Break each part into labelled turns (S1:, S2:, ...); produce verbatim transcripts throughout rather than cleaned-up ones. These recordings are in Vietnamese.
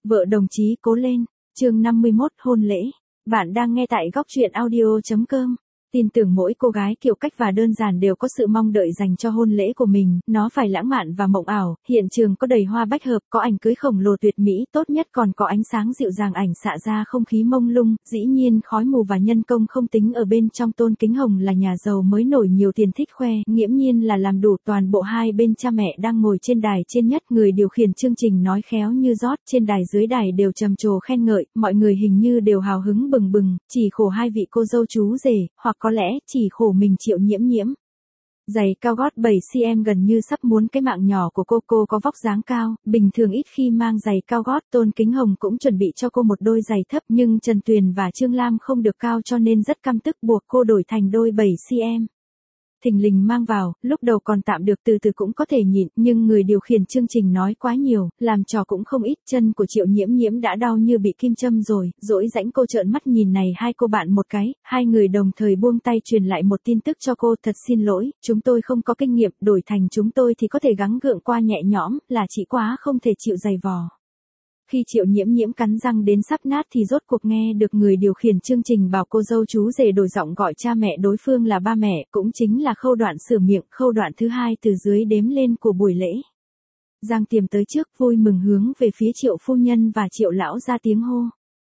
S1: Vợ đồng chí cố lên, chương năm mươi mốt hôn lễ. Bạn đang nghe tại góc truyện audio chấm com. Tin tưởng mỗi cô gái kiểu cách và đơn giản đều có sự mong đợi dành cho hôn lễ của mình, nó phải lãng mạn và mộng ảo, hiện trường có đầy hoa bách hợp, có ảnh cưới khổng lồ tuyệt mỹ, tốt nhất còn có ánh sáng dịu dàng ảnh xạ ra không khí mông lung, dĩ nhiên khói mù và nhân công không tính ở bên trong. Tôn Kính Hồng là nhà giàu mới nổi nhiều tiền thích khoe, nghiễm nhiên là làm đủ toàn bộ. Hai bên cha mẹ đang ngồi trên đài trên nhất, người điều khiển chương trình nói khéo như rót, trên đài dưới đài đều trầm trồ khen ngợi, mọi người hình như đều hào hứng bừng bừng, chỉ khổ hai vị cô dâu chú rể, hoặc có lẽ chỉ khổ mình Triệu Nhiễm Nhiễm. Giày cao gót bảy xăng-ti-mét gần như sắp muốn cái mạng nhỏ của cô. Cô có vóc dáng cao, bình thường ít khi mang giày cao gót. Tôn Kính Hồng cũng chuẩn bị cho cô một đôi giày thấp, nhưng Trần Tuyền và Trương Lam không được cao cho nên rất căm tức, buộc cô đổi thành đôi bảy xăng-ti-mét. Thình lình mang vào, lúc đầu còn tạm được, từ từ cũng có thể nhịn, nhưng người điều khiển chương trình nói quá nhiều, làm trò cũng không ít. Chân của Triệu Nhiễm Nhiễm đã đau như bị kim châm rồi, dỗi rãnh cô trợn mắt nhìn này hai cô bạn một cái, hai người đồng thời buông tay truyền lại một tin tức cho cô: thật xin lỗi, chúng tôi không có kinh nghiệm, đổi thành chúng tôi thì có thể gắng gượng qua nhẹ nhõm, là chị quá không thể chịu giày vò. Khi Triệu Nhiễm Nhiễm cắn răng đến sắp nát thì rốt cuộc nghe được người điều khiển chương trình bảo cô dâu chú rể đổi giọng gọi cha mẹ đối phương là ba mẹ, cũng chính là khâu đoạn sửa miệng, khâu đoạn thứ hai từ dưới đếm lên của buổi lễ. Giang Tiềm tới trước, vui mừng hướng về phía Triệu phu nhân và Triệu lão ra tiếng hô.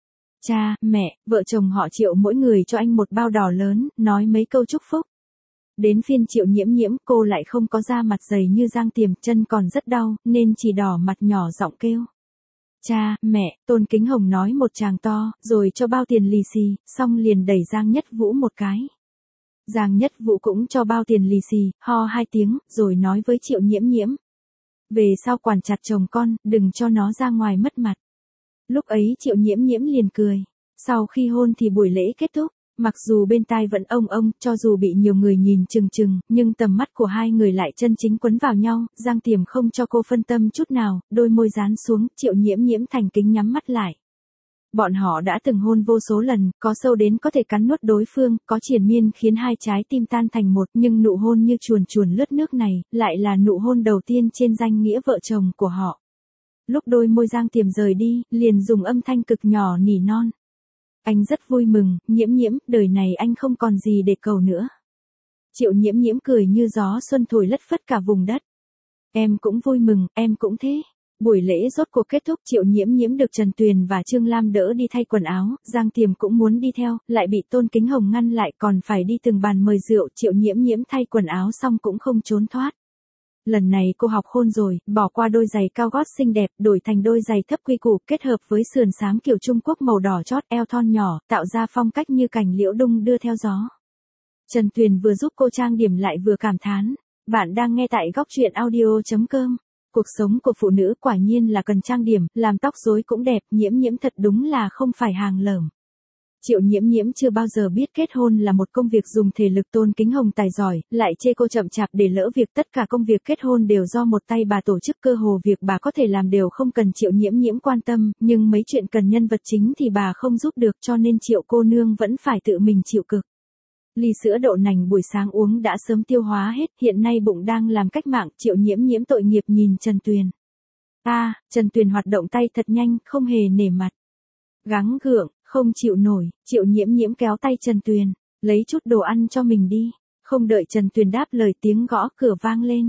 S1: Cha, mẹ, vợ chồng họ Triệu mỗi người cho anh một bao đỏ lớn, nói mấy câu chúc phúc. Đến phiên Triệu Nhiễm Nhiễm, cô lại không có da mặt dày như Giang Tiềm, chân còn rất đau, nên chỉ đỏ mặt nhỏ giọng kêu. Cha, mẹ, Tôn Kính Hồng nói một tràng to, rồi cho bao tiền lì xì, xong liền đẩy Giang Nhất Vũ một cái. Giang Nhất Vũ cũng cho bao tiền lì xì, ho hai tiếng, rồi nói với Triệu Nhiễm Nhiễm. Về sau quản chặt chồng con, đừng cho nó ra ngoài mất mặt. Lúc ấy Triệu Nhiễm Nhiễm liền cười. Sau khi hôn thì buổi lễ kết thúc. Mặc dù bên tai vẫn ông ông, cho dù bị nhiều người nhìn chừng chừng, nhưng tầm mắt của hai người lại chân chính quấn vào nhau. Giang Tiềm không cho cô phân tâm chút nào, đôi môi dán xuống, Triệu Nhiễm Nhiễm thành kính nhắm mắt lại. Bọn họ đã từng hôn vô số lần, có sâu đến có thể cắn nuốt đối phương, có triền miên khiến hai trái tim tan thành một, nhưng nụ hôn như chuồn chuồn lướt nước này, lại là nụ hôn đầu tiên trên danh nghĩa vợ chồng của họ. Lúc đôi môi Giang Tiềm rời đi, liền dùng âm thanh cực nhỏ nỉ non. Anh rất vui mừng, Nhiễm Nhiễm, đời này anh không còn gì để cầu nữa. Triệu Nhiễm Nhiễm cười như gió xuân thổi lất phất cả vùng đất. Em cũng vui mừng, em cũng thế. Buổi lễ rốt cuộc kết thúc, Triệu Nhiễm Nhiễm được Trần Tuyền và Trương Lam đỡ đi thay quần áo, Giang Tiềm cũng muốn đi theo, lại bị Tôn Kính Hồng ngăn lại, còn phải đi từng bàn mời rượu. Triệu Nhiễm Nhiễm thay quần áo xong cũng không trốn thoát. Lần này cô học khôn rồi, bỏ qua đôi giày cao gót xinh đẹp, đổi thành đôi giày thấp quy củ, kết hợp với sườn xám kiểu Trung Quốc màu đỏ chót, eo thon nhỏ, tạo ra phong cách như cành liễu đung đưa theo gió. Trần Tuyền vừa giúp cô trang điểm lại vừa cảm thán. Bạn đang nghe tại góc truyện audio chấm com. Cuộc sống của phụ nữ quả nhiên là cần trang điểm, làm tóc rối cũng đẹp, Nhiễm Nhiễm thật đúng là không phải hàng lởm. Triệu Nhiễm Nhiễm chưa bao giờ biết kết hôn là một công việc dùng thể lực. Tôn Kính Hồng tài giỏi, lại chê cô chậm chạp để lỡ việc. Tất cả công việc kết hôn đều do một tay bà tổ chức, cơ hồ việc bà có thể làm đều không cần Triệu Nhiễm Nhiễm quan tâm, nhưng mấy chuyện cần nhân vật chính thì bà không giúp được, cho nên Triệu cô nương vẫn phải tự mình chịu cực. Ly sữa đậu nành buổi sáng uống đã sớm tiêu hóa hết, hiện nay bụng đang làm cách mạng. Triệu Nhiễm Nhiễm tội nghiệp nhìn Trần Tuyền. A, à, Trần Tuyền hoạt động tay thật nhanh, không hề nể mặt. Gắng gượng, không chịu nổi, Triệu Nhiễm Nhiễm kéo tay Trần Tuyền, lấy chút đồ ăn cho mình đi. Không đợi Trần Tuyền đáp lời, tiếng gõ cửa vang lên.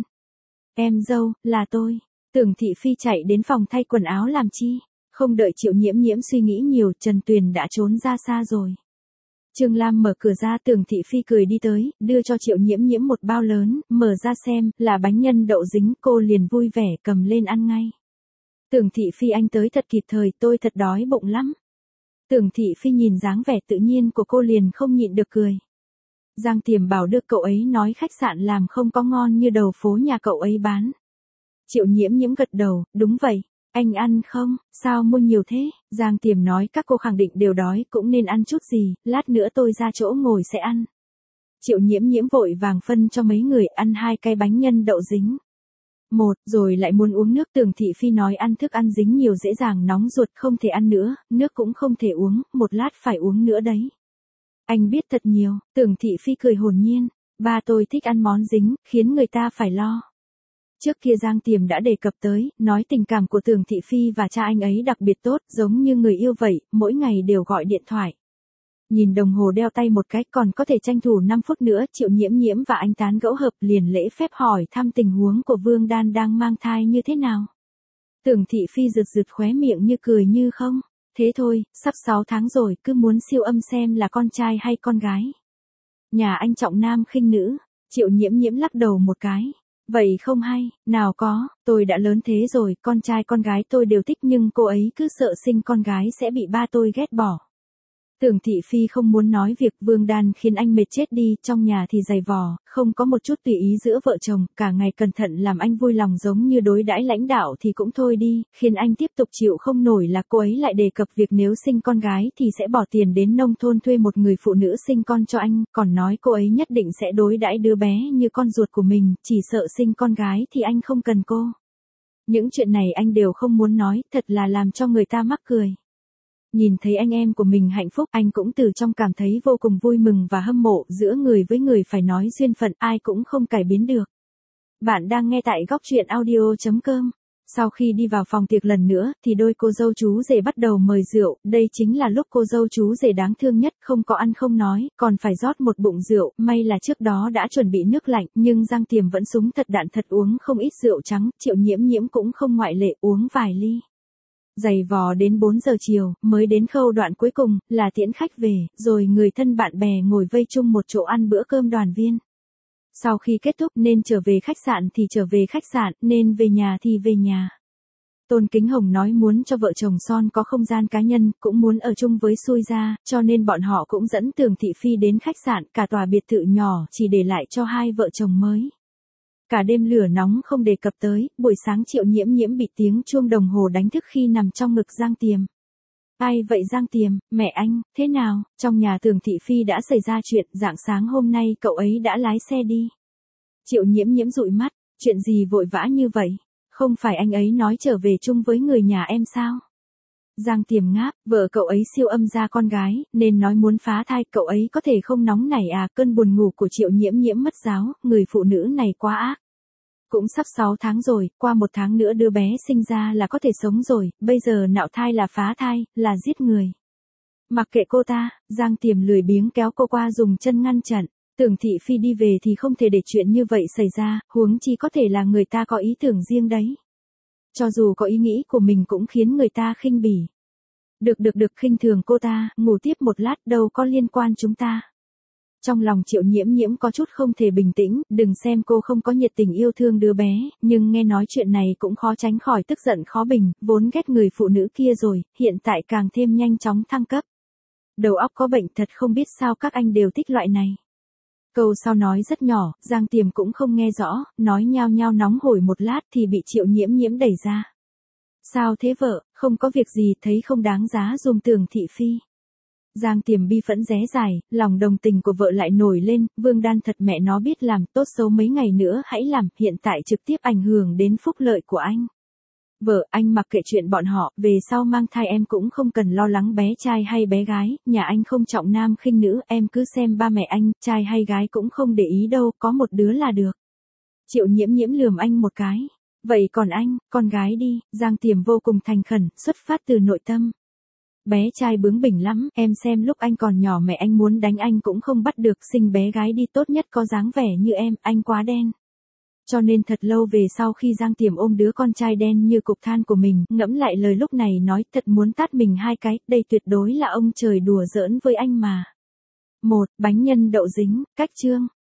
S1: Em dâu, là tôi. Tưởng Thị Phi chạy đến phòng thay quần áo làm chi? Không đợi Triệu Nhiễm Nhiễm suy nghĩ nhiều, Trần Tuyền đã trốn ra xa rồi. Trương Lam mở cửa ra, Tưởng Thị Phi cười đi tới, đưa cho Triệu Nhiễm Nhiễm một bao lớn, mở ra xem, là bánh nhân đậu dính, cô liền vui vẻ cầm lên ăn ngay. Tưởng Thị Phi anh tới thật kịp thời, tôi thật đói bụng lắm. Tưởng Thị Phi nhìn dáng vẻ tự nhiên của cô liền không nhịn được cười. Giang Tiềm bảo được cậu ấy nói khách sạn làm không có ngon như đầu phố nhà cậu ấy bán. Triệu Nhiễm Nhiễm gật đầu, đúng vậy. Anh ăn không? Sao mua nhiều thế? Giang Tiềm nói các cô khẳng định đều đói, cũng nên ăn chút gì, lát nữa tôi ra chỗ ngồi sẽ ăn. Triệu Nhiễm Nhiễm vội vàng phân cho mấy người ăn hai cái bánh nhân đậu dính. Một, rồi lại muốn uống nước. Tưởng Thị Phi nói ăn thức ăn dính nhiều dễ dàng nóng ruột, không thể ăn nữa, nước cũng không thể uống, một lát phải uống nữa đấy. Anh biết thật nhiều. Tưởng Thị Phi cười hồn nhiên, ba tôi thích ăn món dính, khiến người ta phải lo. Trước kia Giang Tiềm đã đề cập tới, nói tình cảm của Tưởng Thị Phi và cha anh ấy đặc biệt tốt, giống như người yêu vậy, mỗi ngày đều gọi điện thoại. Nhìn đồng hồ đeo tay một cái còn có thể tranh thủ năm phút nữa, Triệu Nhiễm Nhiễm và anh tán gẫu hợp liền lễ phép hỏi thăm tình huống của Vương Đan đang mang thai như thế nào. Tưởng Thị Phi rực rực khóe miệng như cười như không. Thế thôi, sắp sáu tháng rồi, cứ muốn siêu âm xem là con trai hay con gái. Nhà anh trọng nam khinh nữ, Triệu Nhiễm Nhiễm lắc đầu một cái. Vậy không hay, nào có, tôi đã lớn thế rồi, con trai con gái tôi đều thích nhưng cô ấy cứ sợ sinh con gái sẽ bị ba tôi ghét bỏ. Tưởng Thị Phi không muốn nói việc Vương Đan khiến anh mệt chết đi, trong nhà thì dày vò, không có một chút tùy ý giữa vợ chồng, cả ngày cẩn thận làm anh vui lòng giống như đối đãi lãnh đạo thì cũng thôi đi, khiến anh tiếp tục chịu không nổi là cô ấy lại đề cập việc nếu sinh con gái thì sẽ bỏ tiền đến nông thôn thuê một người phụ nữ sinh con cho anh, còn nói cô ấy nhất định sẽ đối đãi đứa bé như con ruột của mình, chỉ sợ sinh con gái thì anh không cần cô. Những chuyện này anh đều không muốn nói, thật là làm cho người ta mắc cười. Nhìn thấy anh em của mình hạnh phúc, anh cũng từ trong cảm thấy vô cùng vui mừng và hâm mộ, giữa người với người phải nói duyên phận, ai cũng không cải biến được. Bạn đang nghe tại góc truyện audio chấm com. Sau khi đi vào phòng tiệc lần nữa, thì đôi cô dâu chú rể bắt đầu mời rượu, đây chính là lúc cô dâu chú rể đáng thương nhất, không có ăn không nói, còn phải rót một bụng rượu, may là trước đó đã chuẩn bị nước lạnh, nhưng Giang Tiềm vẫn súng thật đạn thật uống không ít rượu trắng, Triệu Nhiễm Nhiễm cũng không ngoại lệ, uống vài ly. Giày vò đến bốn giờ chiều, mới đến khâu đoạn cuối cùng, là tiễn khách về, rồi người thân bạn bè ngồi vây chung một chỗ ăn bữa cơm đoàn viên. Sau khi kết thúc nên trở về khách sạn thì trở về khách sạn, nên về nhà thì về nhà. Tôn Kính Hồng nói muốn cho vợ chồng son có không gian cá nhân, cũng muốn ở chung với Xui Gia, cho nên bọn họ cũng dẫn Tưởng Thị Phi đến khách sạn, cả tòa biệt thự nhỏ chỉ để lại cho hai vợ chồng mới. Cả đêm lửa nóng không đề cập tới, buổi sáng Triệu Nhiễm Nhiễm bị tiếng chuông đồng hồ đánh thức khi nằm trong ngực Giang Tiềm. Ai vậy Giang Tiềm, mẹ anh, thế nào, trong nhà Tưởng Thị Phi đã xảy ra chuyện, rạng sáng hôm nay cậu ấy đã lái xe đi. Triệu Nhiễm Nhiễm dụi mắt, chuyện gì vội vã như vậy, không phải anh ấy nói trở về chung với người nhà em sao? Giang Tiềm ngáp, vợ cậu ấy siêu âm ra con gái, nên nói muốn phá thai, cậu ấy có thể không nóng nảy à, cơn buồn ngủ của Triệu Nhiễm Nhiễm mất giáo, người phụ nữ này quá ác. Cũng sắp sáu tháng rồi, qua một tháng nữa đứa bé sinh ra là có thể sống rồi, bây giờ nạo thai là phá thai, là giết người. Mặc kệ cô ta, Giang Tiềm lười biếng kéo cô qua dùng chân ngăn chặn. Tưởng Thị Phi đi về thì không thể để chuyện như vậy xảy ra, huống chi có thể là người ta có ý tưởng riêng đấy. Cho dù có ý nghĩ của mình cũng khiến người ta khinh bỉ. Được được được, khinh thường cô ta, ngủ tiếp một lát, đâu có liên quan chúng ta. Trong lòng Triệu Nhiễm Nhiễm có chút không thể bình tĩnh, đừng xem cô không có nhiệt tình yêu thương đứa bé, nhưng nghe nói chuyện này cũng khó tránh khỏi tức giận khó bình, vốn ghét người phụ nữ kia rồi, hiện tại càng thêm nhanh chóng thăng cấp. Đầu óc có bệnh, thật không biết sao các anh đều thích loại này. Câu sau nói rất nhỏ, Giang Tiềm cũng không nghe rõ, nói nhao nhao nóng hổi một lát thì bị Triệu Nhiễm Nhiễm đẩy ra. Sao thế vợ, không có việc gì, thấy không đáng giá dùm Tưởng Thị Phi. Giang Tiềm bi phẫn ré dài, lòng đồng tình của vợ lại nổi lên, Vương Đan thật mẹ nó biết làm, tốt xấu mấy ngày nữa hãy làm, hiện tại trực tiếp ảnh hưởng đến phúc lợi của anh. Vợ, anh mặc kệ chuyện bọn họ, về sau mang thai em cũng không cần lo lắng bé trai hay bé gái, nhà anh không trọng nam khinh nữ, em cứ xem ba mẹ anh, trai hay gái cũng không để ý đâu, có một đứa là được. Triệu Nhiễm Nhiễm lườm anh một cái. Vậy còn anh, con gái đi, Giang Tiềm vô cùng thành khẩn, xuất phát từ nội tâm. Bé trai bướng bỉnh lắm, em xem lúc anh còn nhỏ mẹ anh muốn đánh anh cũng không bắt được, sinh bé gái đi, tốt nhất có dáng vẻ như em, anh quá đen. Cho nên thật lâu về sau khi Giang Tiềm ôm đứa con trai đen như cục than của mình, ngẫm lại lời lúc này nói thật muốn tát mình hai cái, đây tuyệt đối là ông trời đùa giỡn với anh mà. Một, bánh nhân đậu dính, cách chương.